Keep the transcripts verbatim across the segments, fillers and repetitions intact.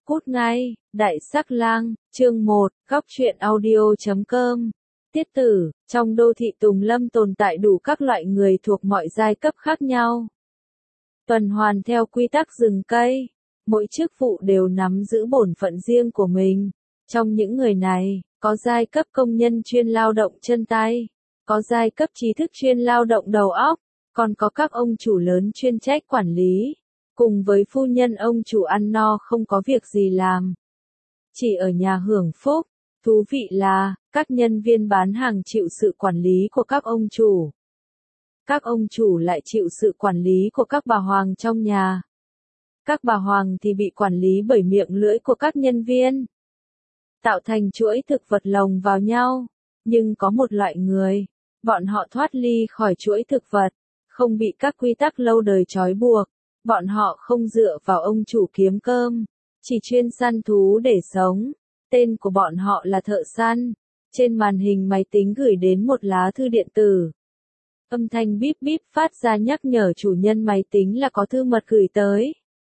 Cút ngay, Đại Sắc Lang, chương một, góc truyện audio chấm com. Tiết tử, trong đô thị Tùng Lâm tồn tại đủ các loại người thuộc mọi giai cấp khác nhau. Tuần hoàn theo quy tắc rừng cây, mỗi chức vụ đều nắm giữ bổn phận riêng của mình. Trong những người này, có giai cấp công nhân chuyên lao động chân tay, có giai cấp trí thức chuyên lao động đầu óc, còn có các ông chủ lớn chuyên trách quản lý. Cùng với phu nhân ông chủ ăn no không có việc gì làm, chỉ ở nhà hưởng phúc. Thú vị là, các nhân viên bán hàng chịu sự quản lý của các ông chủ. Các ông chủ lại chịu sự quản lý của các bà hoàng trong nhà. Các bà hoàng thì bị quản lý bởi miệng lưỡi của các nhân viên. Tạo thành chuỗi thực vật lồng vào nhau. Nhưng có một loại người, bọn họ thoát ly khỏi chuỗi thực vật, không bị các quy tắc lâu đời trói buộc. Bọn họ không dựa vào ông chủ kiếm cơm, chỉ chuyên săn thú để sống. Tên của bọn họ là thợ săn. Trên màn hình máy tính gửi đến một lá thư điện tử. Âm thanh bíp bíp phát ra nhắc nhở chủ nhân máy tính là có thư mật gửi tới.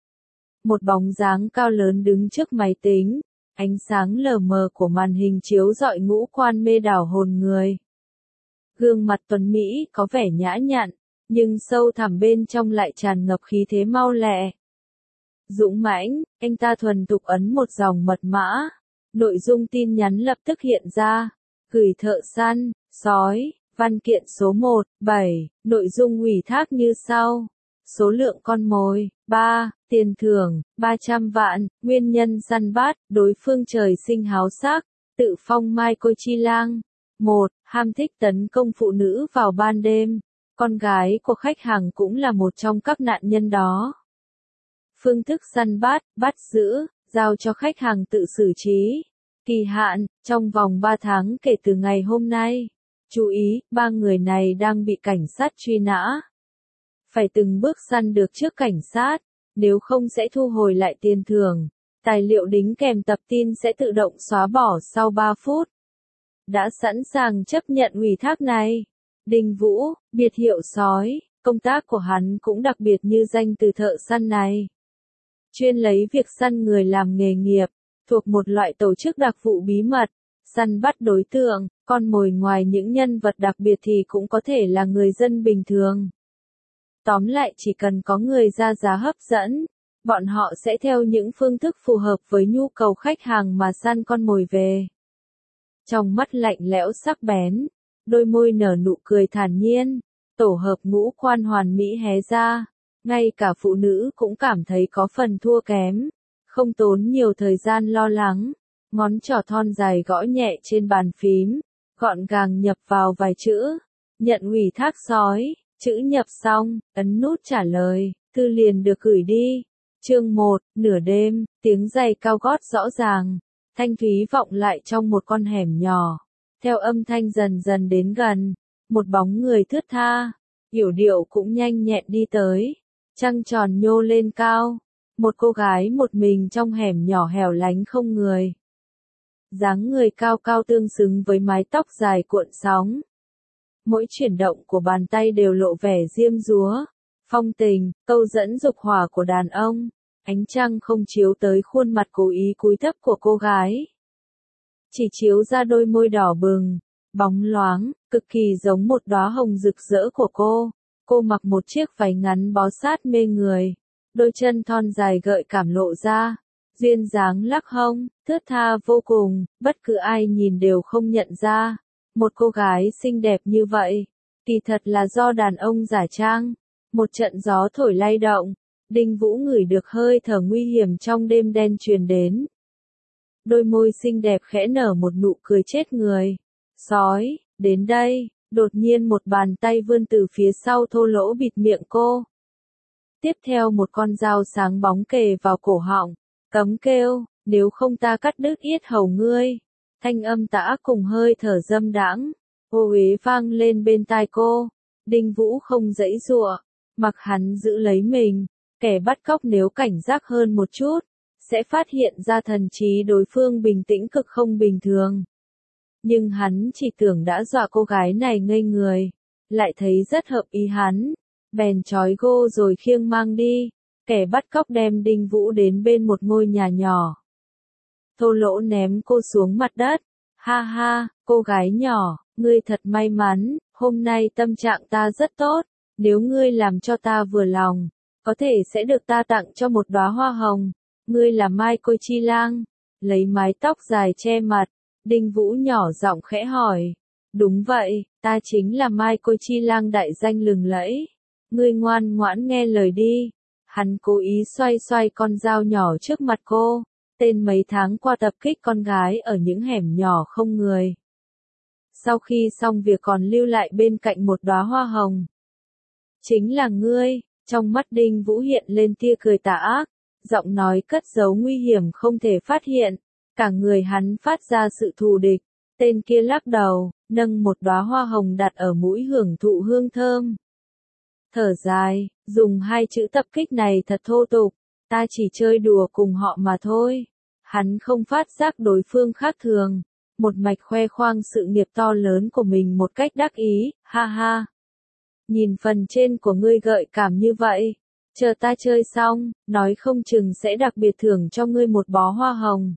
Một bóng dáng cao lớn đứng trước máy tính, ánh sáng lờ mờ của màn hình chiếu rọi ngũ quan mê đảo hồn người. Gương mặt tuấn Mỹ có vẻ nhã nhặn, nhưng sâu thẳm bên trong lại tràn ngập khí thế mau lẹ. Dũng mãnh, anh ta thuần thục ấn một dòng mật mã. Nội dung tin nhắn lập tức hiện ra. Gửi thợ săn, sói, văn kiện số một, bảy, nội dung ủy thác như sau. Số lượng con mồi, ba, tiền thưởng, ba trăm vạn, nguyên nhân săn bắt, đối phương trời sinh háo sắc, tự phong mai côi chi lang. một. Ham thích tấn công phụ nữ vào ban đêm. Con gái của khách hàng cũng là một trong các nạn nhân đó. Phương thức săn bắt, bắt giữ, giao cho khách hàng tự xử trí. Kỳ hạn, trong vòng ba tháng kể từ ngày hôm nay. Chú ý, ba người này đang bị cảnh sát truy nã. Phải từng bước săn được trước cảnh sát, nếu không sẽ thu hồi lại tiền thưởng. Tài liệu đính kèm tập tin sẽ tự động xóa bỏ sau ba phút. Đã sẵn sàng chấp nhận ủy thác này. Đinh Vũ, biệt hiệu sói, công tác của hắn cũng đặc biệt như danh từ thợ săn này. Chuyên lấy việc săn người làm nghề nghiệp, thuộc một loại tổ chức đặc vụ bí mật, săn bắt đối tượng, con mồi ngoài những nhân vật đặc biệt thì cũng có thể là người dân bình thường. Tóm lại chỉ cần có người ra giá hấp dẫn, bọn họ sẽ theo những phương thức phù hợp với nhu cầu khách hàng mà săn con mồi về. Trong mắt lạnh lẽo sắc bén, đôi môi nở nụ cười thản nhiên, tổ hợp ngũ quan hoàn mỹ hé ra, ngay cả phụ nữ cũng cảm thấy có phần thua kém, không tốn nhiều thời gian lo lắng, ngón trỏ thon dài gõ nhẹ trên bàn phím, gọn gàng nhập vào vài chữ, nhận ủy thác sói, chữ nhập xong, ấn nút trả lời, thư liền được gửi đi. Chương một, nửa đêm, tiếng giày cao gót rõ ràng, thanh thúy vọng lại trong một con hẻm nhỏ. Theo âm thanh dần dần đến gần, một bóng người thướt tha, yểu điệu cũng nhanh nhẹn đi tới. Trăng tròn nhô lên cao, một cô gái một mình trong hẻm nhỏ hẻo lánh không người. Dáng người cao cao tương xứng với mái tóc dài cuộn sóng. Mỗi chuyển động của bàn tay đều lộ vẻ diêm dúa, phong tình, câu dẫn dục hỏa của đàn ông. Ánh trăng không chiếu tới khuôn mặt cố ý cúi thấp của cô gái, chỉ chiếu ra đôi môi đỏ bừng, bóng loáng, cực kỳ giống một đóa hồng rực rỡ của cô. Cô mặc một chiếc váy ngắn bó sát mê người, đôi chân thon dài gợi cảm lộ ra, duyên dáng lắc hông, thướt tha vô cùng, bất cứ ai nhìn đều không nhận ra. Một cô gái xinh đẹp như vậy, kỳ thật là do đàn ông giả trang. Một trận gió thổi lay động, Đinh Vũ ngửi được hơi thở nguy hiểm trong đêm đen truyền đến. Đôi môi xinh đẹp khẽ nở một nụ cười chết người. Sói, đến đây. Đột nhiên một bàn tay vươn từ phía sau thô lỗ bịt miệng cô. Tiếp theo một con dao sáng bóng kề vào cổ họng. Cấm kêu, nếu không ta cắt đứt yết hầu ngươi. Thanh âm tả cùng hơi thở dâm đãng, ô uế vang lên bên tai cô. Đinh Vũ không giãy giụa, mặc hắn giữ lấy mình. Kẻ bắt cóc nếu cảnh giác hơn một chút, sẽ phát hiện ra thần trí đối phương bình tĩnh cực không bình thường. Nhưng hắn chỉ tưởng đã dọa cô gái này ngây người, lại thấy rất hợp ý hắn, bèn trói gô rồi khiêng mang đi. Kẻ bắt cóc đem Đinh Vũ đến bên một ngôi nhà nhỏ, thô lỗ ném cô xuống mặt đất. Ha ha, cô gái nhỏ, ngươi thật may mắn, hôm nay tâm trạng ta rất tốt, nếu ngươi làm cho ta vừa lòng, có thể sẽ được ta tặng cho một đóa hoa hồng. Ngươi là Mai Côi Chi Lang, lấy mái tóc dài che mặt, Đinh Vũ nhỏ giọng khẽ hỏi. Đúng vậy, ta chính là Mai Côi Chi Lang đại danh lừng lẫy. Ngươi ngoan ngoãn nghe lời đi. Hắn cố ý xoay xoay con dao nhỏ trước mặt cô. Tên mấy tháng qua tập kích con gái ở những hẻm nhỏ không người. Sau khi xong việc còn lưu lại bên cạnh một đóa hoa hồng. Chính là ngươi, trong mắt Đinh Vũ hiện lên tia cười tà ác, giọng nói cất giấu nguy hiểm không thể phát hiện, cả người hắn phát ra sự thù địch. Tên kia lắc đầu, nâng một đóa hoa hồng đặt ở mũi hưởng thụ hương thơm. Thở dài, dùng hai chữ tập kích này thật thô tục, ta chỉ chơi đùa cùng họ mà thôi. Hắn không phát giác đối phương khác thường, một mạch khoe khoang sự nghiệp to lớn của mình một cách đắc ý, ha ha. Nhìn phần trên của ngươi gợi cảm như vậy, chờ ta chơi xong, nói không chừng sẽ đặc biệt thưởng cho ngươi một bó hoa hồng.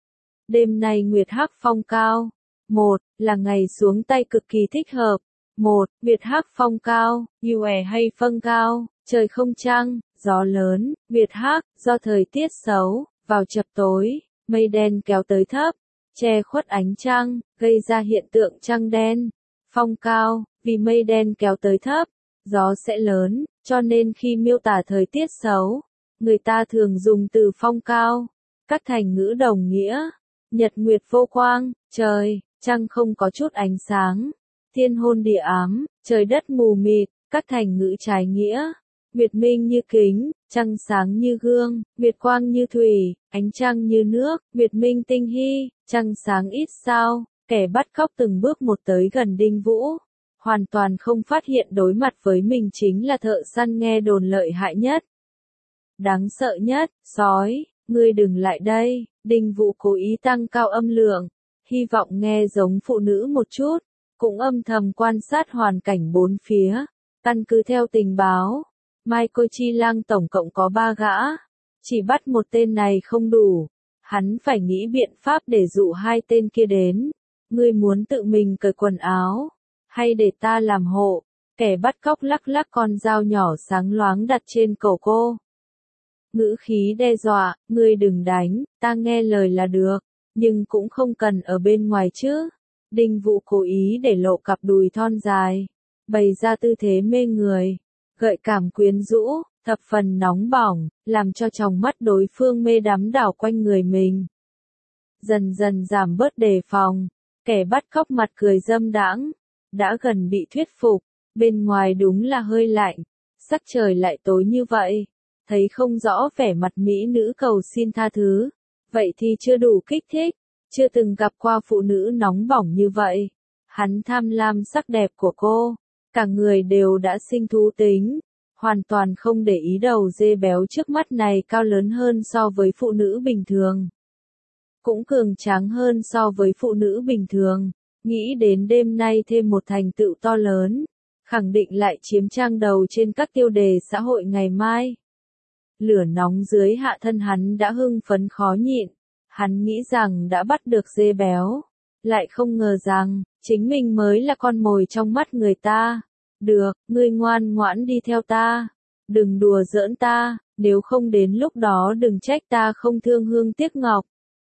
Đêm nay nguyệt hắc phong cao. Một, là ngày xuống tay cực kỳ thích hợp. Một, nguyệt hắc phong cao, yêu ẻ hay phân cao, trời không trăng, gió lớn, nguyệt hắc, do thời tiết xấu, vào chập tối, mây đen kéo tới thấp, che khuất ánh trăng, gây ra hiện tượng trăng đen. Phong cao, vì mây đen kéo tới thấp, gió sẽ lớn, cho nên khi miêu tả thời tiết xấu, người ta thường dùng từ phong cao. Các thành ngữ đồng nghĩa, nhật nguyệt vô quang, trời, trăng không có chút ánh sáng, thiên hôn địa ám, trời đất mù mịt. Các thành ngữ trái nghĩa, nguyệt minh như kính, trăng sáng như gương, nguyệt quang như thủy, ánh trăng như nước, nguyệt minh tinh hy, trăng sáng ít sao. Kẻ bắt cóc từng bước một tới gần Đinh Vũ, hoàn toàn không phát hiện đối mặt với mình chính là thợ săn nghe đồn lợi hại nhất. Đáng sợ nhất, sói, ngươi đừng lại đây. Đinh Vũ cố ý tăng cao âm lượng, hy vọng nghe giống phụ nữ một chút, cũng âm thầm quan sát hoàn cảnh bốn phía. Căn cứ theo tình báo, Mai Côi Chi Lang tổng cộng có ba gã, chỉ bắt một tên này không đủ, hắn phải nghĩ biện pháp để dụ hai tên kia đến. Ngươi muốn tự mình cởi quần áo, hay để ta làm hộ? Kẻ bắt cóc lắc lắc con dao nhỏ sáng loáng đặt trên cổ cô. Ngữ khí đe dọa, ngươi đừng đánh, ta nghe lời là được, nhưng cũng không cần ở bên ngoài chứ. Đinh Vũ cố ý để lộ cặp đùi thon dài, bày ra tư thế mê người, gợi cảm quyến rũ, thập phần nóng bỏng, làm cho tròng mắt đối phương mê đắm đảo quanh người mình. Dần dần giảm bớt đề phòng, kẻ bắt cóc mặt cười dâm đãng, đã gần bị thuyết phục, bên ngoài đúng là hơi lạnh, sắc trời lại tối như vậy, thấy không rõ vẻ mặt mỹ nữ cầu xin tha thứ, vậy thì chưa đủ kích thích, chưa từng gặp qua phụ nữ nóng bỏng như vậy. Hắn tham lam sắc đẹp của cô, cả người đều đã sinh thú tính, hoàn toàn không để ý đầu dê béo trước mắt này cao lớn hơn so với phụ nữ bình thường. Cũng cường tráng hơn so với phụ nữ bình thường, nghĩ đến đêm nay thêm một thành tựu to lớn, khẳng định lại chiếm trang đầu trên các tiêu đề xã hội ngày mai. Lửa nóng dưới hạ thân hắn đã hưng phấn khó nhịn, hắn nghĩ rằng đã bắt được dê béo, lại không ngờ rằng, chính mình mới là con mồi trong mắt người ta. Được, ngươi ngoan ngoãn đi theo ta, đừng đùa giỡn ta, nếu không đến lúc đó đừng trách ta không thương hương tiếc ngọc.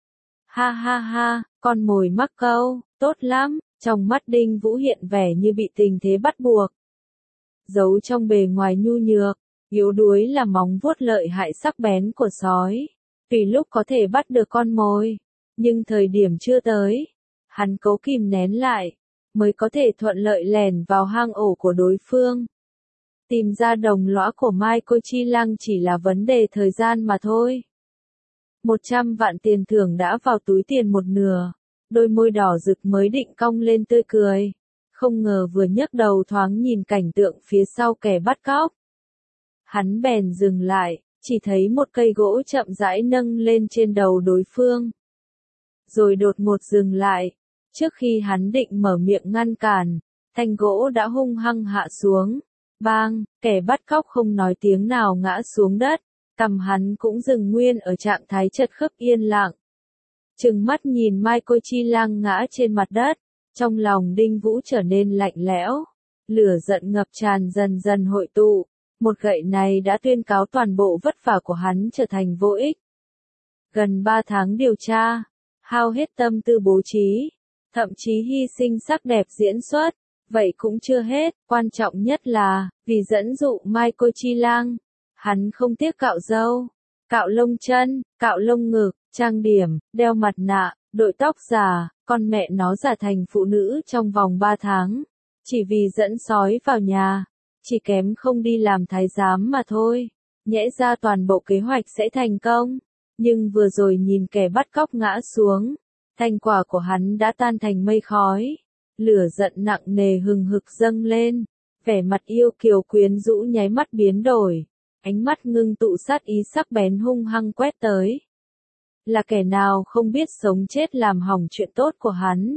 Ha ha ha, con mồi mắc câu, tốt lắm, trong mắt Đinh Vũ hiện vẻ như bị tình thế bắt buộc. Giấu trong bề ngoài nhu nhược, yếu đuối là móng vuốt lợi hại sắc bén của sói, tùy lúc có thể bắt được con mồi, nhưng thời điểm chưa tới, hắn cố kìm nén lại, mới có thể thuận lợi lẻn vào hang ổ của đối phương. Tìm ra đồng lõa của Mai Côi Chi Lang chỉ là vấn đề thời gian mà thôi. Một trăm vạn tiền thưởng đã vào túi tiền một nửa, đôi môi đỏ rực mới định cong lên tươi cười, không ngờ vừa nhấc đầu thoáng nhìn cảnh tượng phía sau kẻ bắt cóc. Hắn bèn dừng lại, chỉ thấy một cây gỗ chậm rãi nâng lên trên đầu đối phương. Rồi đột ngột dừng lại, trước khi hắn định mở miệng ngăn cản, thanh gỗ đã hung hăng hạ xuống. Bang, kẻ bắt cóc không nói tiếng nào ngã xuống đất, cằm hắn cũng dừng nguyên ở trạng thái chật khớp yên lặng. trừng mắt nhìn Mai Côi Chi Lang ngã trên mặt đất, trong lòng Đinh Vũ trở nên lạnh lẽo, lửa giận ngập tràn dần dần hội tụ, một gậy này đã tuyên cáo toàn bộ vất vả của hắn trở thành vô ích. Gần ba tháng điều tra, hao hết tâm tư bố trí, thậm chí hy sinh sắc đẹp diễn xuất, vậy cũng chưa hết, quan trọng nhất là, vì dẫn dụ Mai Côi Chi Lang, hắn không tiếc cạo râu, cạo lông chân, cạo lông ngực, trang điểm, đeo mặt nạ, đội tóc giả, con mẹ nó giả thành phụ nữ trong vòng ba tháng, chỉ vì dẫn sói vào nhà, chỉ kém không đi làm thái giám mà thôi, nhẽ ra toàn bộ kế hoạch sẽ thành công, nhưng vừa rồi nhìn kẻ bắt cóc ngã xuống, thành quả của hắn đã tan thành mây khói, lửa giận nặng nề hừng hực dâng lên, vẻ mặt yêu kiều quyến rũ nháy mắt biến đổi, ánh mắt ngưng tụ sát ý sắc bén hung hăng quét tới. Là kẻ nào không biết sống chết làm hỏng chuyện tốt của hắn.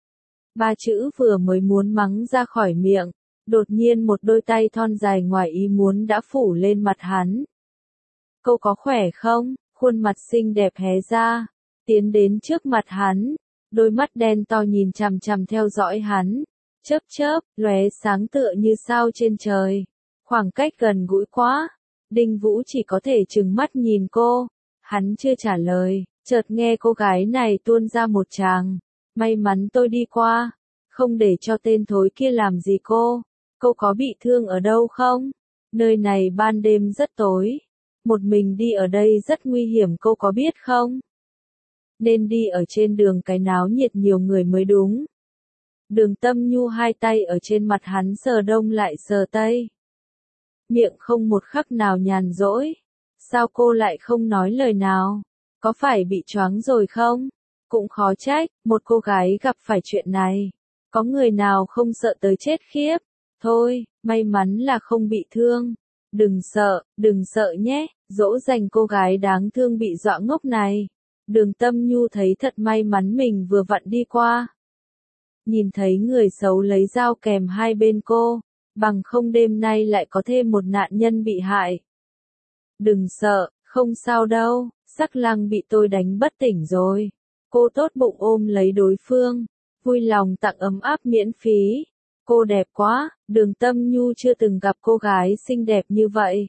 Ba chữ vừa mới muốn mắng ra khỏi miệng, đột nhiên một đôi tay thon dài ngoài ý muốn đã phủ lên mặt hắn. Cô có khỏe không? Khuôn mặt xinh đẹp hé ra, tiến đến trước mặt hắn, đôi mắt đen to nhìn chằm chằm theo dõi hắn, chớp chớp, lóe sáng tựa như sao trên trời, khoảng cách gần gũi quá, Đinh Vũ chỉ có thể trừng mắt nhìn cô, hắn chưa trả lời, chợt nghe cô gái này tuôn ra một tràng, may mắn tôi đi qua, không để cho tên thối kia làm gì cô, cô có bị thương ở đâu không? Nơi này ban đêm rất tối. Một mình đi ở đây rất nguy hiểm cô có biết không? Nên đi ở trên đường cái náo nhiệt nhiều người mới đúng. Đường Tâm Nhu hai tay ở trên mặt hắn sờ đông lại sờ tây. Miệng không một khắc nào nhàn rỗi. Sao cô lại không nói lời nào? Có phải bị choáng rồi không? Cũng khó trách, một cô gái gặp phải chuyện này. Có người nào không sợ tới chết khiếp? Thôi, may mắn là không bị thương. Đừng sợ, đừng sợ nhé, dỗ dành cô gái đáng thương bị dọa ngốc này. Đường Tâm Nhu thấy thật may mắn mình vừa vặn đi qua. Nhìn thấy người xấu lấy dao kèm hai bên cô, bằng không đêm nay lại có thêm một nạn nhân bị hại. Đừng sợ, không sao đâu, Sắc Lang bị tôi đánh bất tỉnh rồi. Cô tốt bụng ôm lấy đối phương, vui lòng tặng ấm áp miễn phí. Cô đẹp quá, Đường Tâm Nhu chưa từng gặp cô gái xinh đẹp như vậy.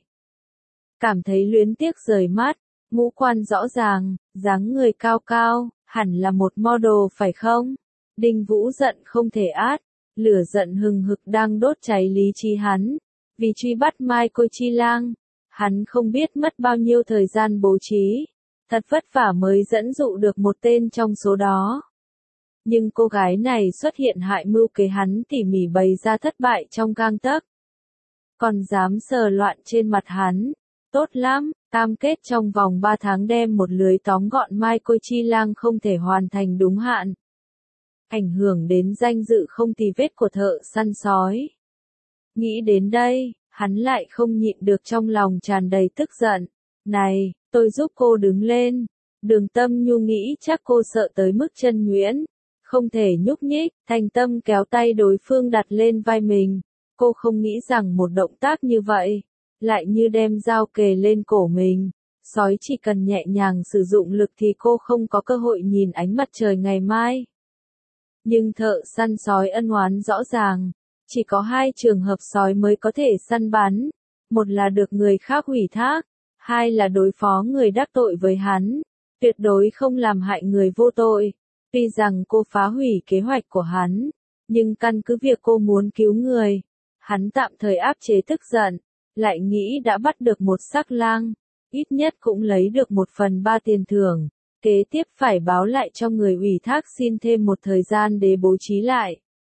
Cảm thấy luyến tiếc rời mắt, ngũ quan rõ ràng, dáng người cao cao, hẳn là một model phải không? Đinh Vũ giận không thể át, lửa giận hừng hực đang đốt cháy lý trí hắn, vì truy bắt Mai Côi Chi Lang, hắn không biết mất bao nhiêu thời gian bố trí, thật vất vả mới dẫn dụ được một tên trong số đó. Nhưng cô gái này xuất hiện hại mưu kế hắn tỉ mỉ bày ra thất bại trong gang tấc. Còn dám sờ loạn trên mặt hắn, tốt lắm, cam kết trong vòng ba tháng đem một lưới tóm gọn Mai Côi Chi Lang không thể hoàn thành đúng hạn. Ảnh hưởng đến danh dự không tì vết của thợ săn sói. Nghĩ đến đây, hắn lại không nhịn được trong lòng tràn đầy tức giận. Này, tôi giúp cô đứng lên. Đường Tâm Nhu nghĩ chắc cô sợ tới mức chân nhuyễn. Không thể nhúc nhích, thành tâm kéo tay đối phương đặt lên vai mình. Cô không nghĩ rằng một động tác như vậy, lại như đem dao kề lên cổ mình. Sói chỉ cần nhẹ nhàng sử dụng lực thì cô không có cơ hội nhìn ánh mặt trời ngày mai. Nhưng thợ săn sói ân oán rõ ràng, chỉ có hai trường hợp sói mới có thể săn bắn. Một là được người khác ủy thác, hai là đối phó người đắc tội với hắn. Tuyệt đối không làm hại người vô tội. Tuy rằng cô phá hủy kế hoạch của hắn, nhưng căn cứ việc cô muốn cứu người, hắn tạm thời áp chế tức giận, lại nghĩ đã bắt được một Sắc Lang, ít nhất cũng lấy được một phần ba tiền thưởng, kế tiếp phải báo lại cho người ủy thác xin thêm một thời gian để bố trí lại.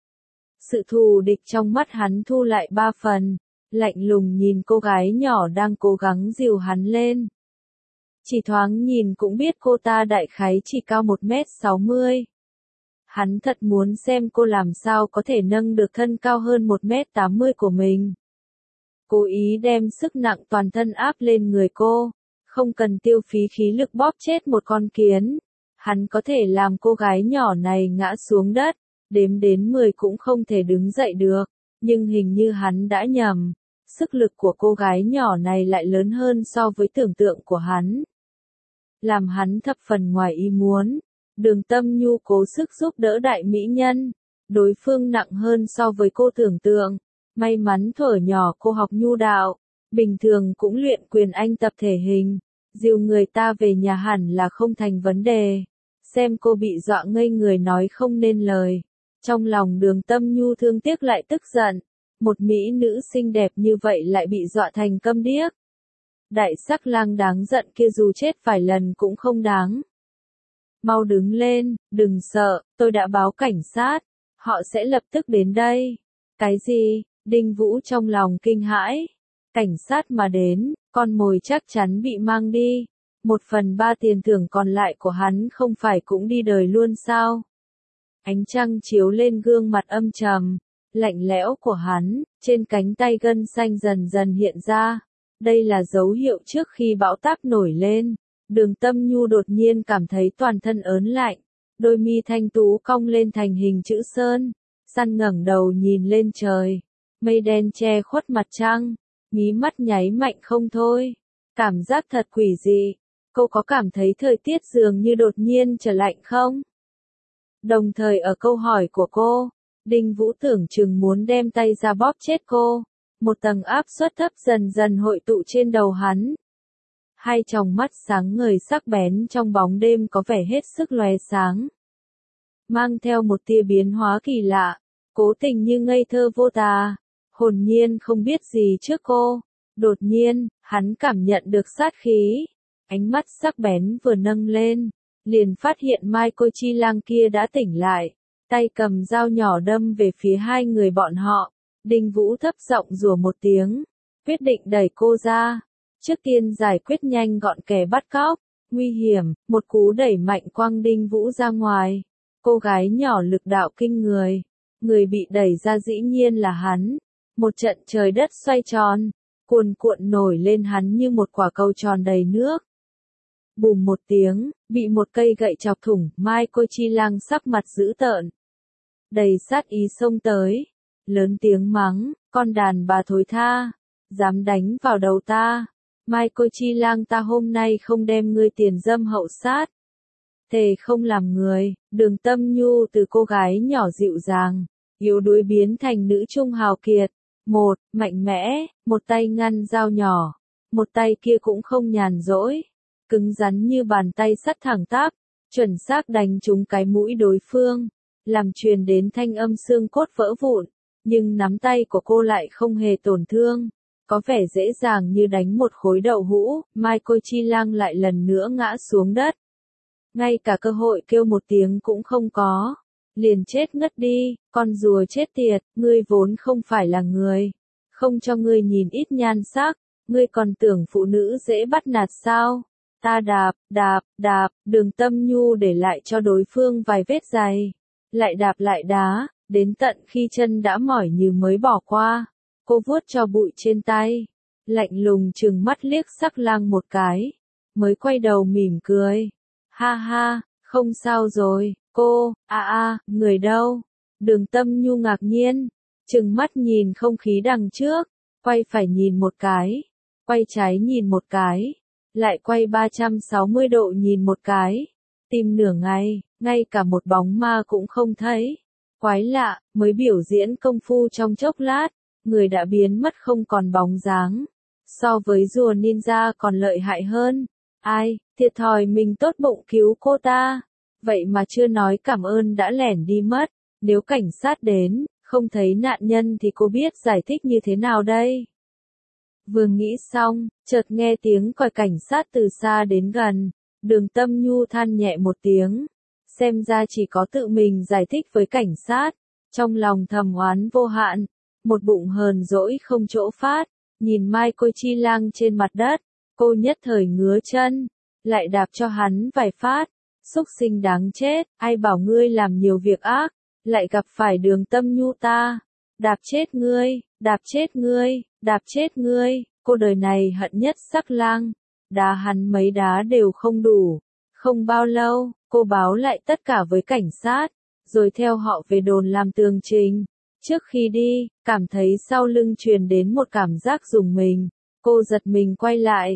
Sự thù địch trong mắt hắn thu lại ba phần, lạnh lùng nhìn cô gái nhỏ đang cố gắng dìu hắn lên. Chỉ thoáng nhìn cũng biết cô ta đại khái chỉ cao một mét sáu mươi. Hắn thật muốn xem cô làm sao có thể nâng được thân cao hơn một mét tám mươi của mình. Cố ý đem sức nặng toàn thân áp lên người cô, không cần tiêu phí khí lực bóp chết một con kiến. Hắn có thể làm cô gái nhỏ này ngã xuống đất, đếm đến mười cũng không thể đứng dậy được, nhưng hình như hắn đã nhầm. Sức lực của cô gái nhỏ này lại lớn hơn so với tưởng tượng của hắn. Làm hắn thập phần ngoài ý muốn, Đường Tâm Nhu cố sức giúp đỡ đại mỹ nhân. Đối phương nặng hơn so với cô tưởng tượng. May mắn thuở nhỏ cô học nhu đạo. Bình thường cũng luyện quyền anh tập thể hình. Dìu người ta về nhà hẳn là không thành vấn đề. Xem cô bị dọa ngây người nói không nên lời. Trong lòng Đường Tâm Nhu thương tiếc lại tức giận. Một mỹ nữ xinh đẹp như vậy lại bị dọa thành câm điếc. Đại sắc lang đáng giận kia dù chết vài lần cũng không đáng. Mau đứng lên, đừng sợ, tôi đã báo cảnh sát. Họ sẽ lập tức đến đây. Cái gì? Đinh Vũ trong lòng kinh hãi. Cảnh sát mà đến, con mồi chắc chắn bị mang đi. Một phần ba tiền thưởng còn lại của hắn không phải cũng đi đời luôn sao? Ánh trăng chiếu lên gương mặt âm trầm, lạnh lẽo của hắn, trên cánh tay gân xanh dần dần hiện ra. Đây là dấu hiệu trước khi bão táp nổi lên. Đường Tâm Nhu đột nhiên cảm thấy toàn thân ớn lạnh, đôi mi thanh tú cong lên thành hình chữ sơn. Săn ngẩng đầu nhìn lên trời, mây đen che khuất mặt trăng, mí mắt nháy mạnh không thôi. Cảm giác thật quỷ dị. Cô có cảm thấy thời tiết dường như đột nhiên trở lạnh không? Đồng thời ở câu hỏi của cô, Đinh Vũ tưởng chừng muốn đem tay ra bóp chết cô. Một tầng áp suất thấp dần dần hội tụ trên đầu hắn. Hai tròng mắt sáng ngời sắc bén trong bóng đêm có vẻ hết sức lóe sáng. Mang theo một tia biến hóa kỳ lạ, cố tình như ngây thơ vô tà, hồn nhiên không biết gì trước cô. Đột nhiên, hắn cảm nhận được sát khí. Ánh mắt sắc bén vừa nâng lên, liền phát hiện Mai Cô Chi Lang kia đã tỉnh lại, tay cầm dao nhỏ đâm về phía hai người bọn họ. Đinh Vũ thấp giọng rủa một tiếng, quyết định đẩy cô ra. Trước tiên giải quyết nhanh gọn kẻ bắt cóc, nguy hiểm, một cú đẩy mạnh quăng Đinh Vũ ra ngoài. Cô gái nhỏ lực đạo kinh người, người bị đẩy ra dĩ nhiên là hắn. Một trận trời đất xoay tròn, cuồn cuộn nổi lên hắn như một quả cầu tròn đầy nước. Bùm một tiếng, bị một cây gậy chọc thủng, Mai Cô Chi Lang sắc mặt dữ tợn, đầy sát ý xông tới, lớn tiếng mắng, con đàn bà thối tha, dám đánh vào đầu ta. Mai Cô Chi Lang, ta hôm nay không đem ngươi tiền dâm hậu sát. Thề không làm người. Đường Tâm Nhu từ cô gái nhỏ dịu dàng, yếu đuối biến thành nữ trung hào kiệt. Một, mạnh mẽ, một tay ngăn dao nhỏ, một tay kia cũng không nhàn rỗi, cứng rắn như bàn tay sắt thẳng tắp, chuẩn xác đánh trúng cái mũi đối phương, làm truyền đến thanh âm xương cốt vỡ vụn. Nhưng nắm tay của cô lại không hề tổn thương, có vẻ dễ dàng như đánh một khối đậu hũ. Mai Cô Chi Lang lại lần nữa ngã xuống đất, ngay cả cơ hội kêu một tiếng cũng không có, liền chết ngất đi. Con rùa chết tiệt, ngươi vốn không phải là người, không cho ngươi nhìn ít nhan sắc, ngươi còn tưởng phụ nữ dễ bắt nạt sao? Ta đạp, đạp, đạp. Đường Tâm Nhu để lại cho đối phương vài vết dày, lại đạp lại đá, đến tận khi chân đã mỏi như mới bỏ qua. Cô vuốt cho bụi trên tay, lạnh lùng trừng mắt liếc Sắc Lang một cái, mới quay đầu mỉm cười. Ha ha, không sao rồi, cô, a à, a, à, người đâu? Đường Tâm Nhu ngạc nhiên, trừng mắt nhìn không khí đằng trước, quay phải nhìn một cái, quay trái nhìn một cái, lại quay ba trăm sáu mươi độ nhìn một cái, tìm nửa ngày, ngay cả một bóng ma cũng không thấy. Quái lạ, mới biểu diễn công phu trong chốc lát, người đã biến mất không còn bóng dáng. So với rùa ninja còn lợi hại hơn. Ai, thiệt thòi mình tốt bụng cứu cô ta. Vậy mà chưa nói cảm ơn đã lẻn đi mất. Nếu cảnh sát đến, không thấy nạn nhân thì cô biết giải thích như thế nào đây? Vừa nghĩ xong, chợt nghe tiếng còi cảnh sát từ xa đến gần. Đường Tâm Nhu than nhẹ một tiếng. Xem ra chỉ có tự mình giải thích với cảnh sát. Trong lòng thầm oán vô hạn, một bụng hờn dỗi không chỗ phát. Nhìn Mai Cô Chi Lang trên mặt đất, cô nhất thời ngứa chân, lại đạp cho hắn vài phát. Xúc sinh đáng chết, ai bảo ngươi làm nhiều việc ác, lại gặp phải Đường Tâm Nhu ta. Đạp chết ngươi, đạp chết ngươi, đạp chết ngươi. Cô đời này hận nhất Sắc Lang, đá hắn mấy đá đều không đủ. Không bao lâu, cô báo lại tất cả với cảnh sát, rồi theo họ về đồn làm tường trình. Trước khi đi, cảm thấy sau lưng truyền đến một cảm giác rùng mình. Cô giật mình quay lại,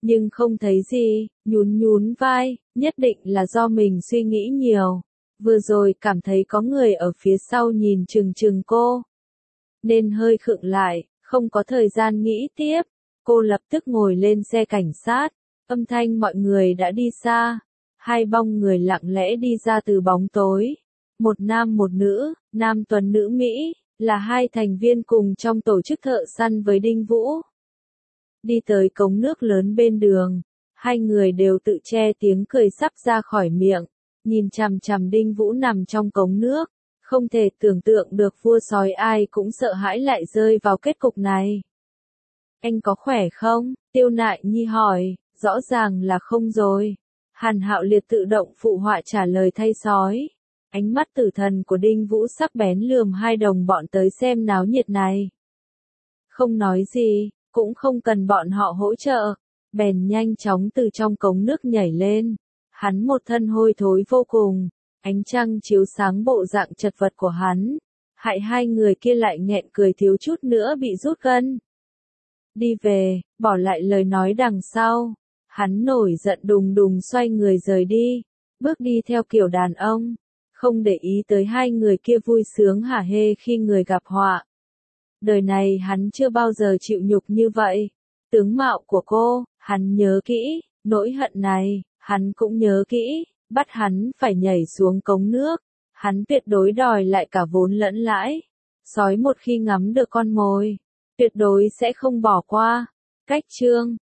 nhưng không thấy gì, nhún nhún vai, nhất định là do mình suy nghĩ nhiều. Vừa rồi cảm thấy có người ở phía sau nhìn chừng chừng cô, nên hơi khựng lại, không có thời gian nghĩ tiếp. Cô lập tức ngồi lên xe cảnh sát, âm thanh mọi người đã đi xa. Hai bóng người lặng lẽ đi ra từ bóng tối. Một nam một nữ, nam tuấn nữ Mỹ, là hai thành viên cùng trong tổ chức thợ săn với Đinh Vũ. Đi tới cống nước lớn bên đường, hai người đều tự che tiếng cười sắp ra khỏi miệng, nhìn chằm chằm Đinh Vũ nằm trong cống nước, không thể tưởng tượng được vua sói ai cũng sợ hãi lại rơi vào kết cục này. Anh có khỏe không? Tiêu Nại Nhi hỏi, rõ ràng là không rồi. Hàn Hạo Liệt tự động phụ họa trả lời thay sói. Ánh mắt tử thần của Đinh Vũ sắc bén lườm hai đồng bọn tới xem náo nhiệt này. Không nói gì, cũng không cần bọn họ hỗ trợ, bèn nhanh chóng từ trong cống nước nhảy lên. Hắn một thân hôi thối vô cùng, ánh trăng chiếu sáng bộ dạng chật vật của hắn, hại hai người kia lại nghẹn cười thiếu chút nữa bị rút gân. Đi về, bỏ lại lời nói đằng sau. Hắn nổi giận đùng đùng xoay người rời đi, bước đi theo kiểu đàn ông, không để ý tới hai người kia vui sướng hả hê khi người gặp họa. Đời này hắn chưa bao giờ chịu nhục như vậy. Tướng mạo của cô, hắn nhớ kỹ, nỗi hận này, hắn cũng nhớ kỹ, bắt hắn phải nhảy xuống cống nước, hắn tuyệt đối đòi lại cả vốn lẫn lãi. Sói một khi ngắm được con mồi, tuyệt đối sẽ không bỏ qua. Cách chương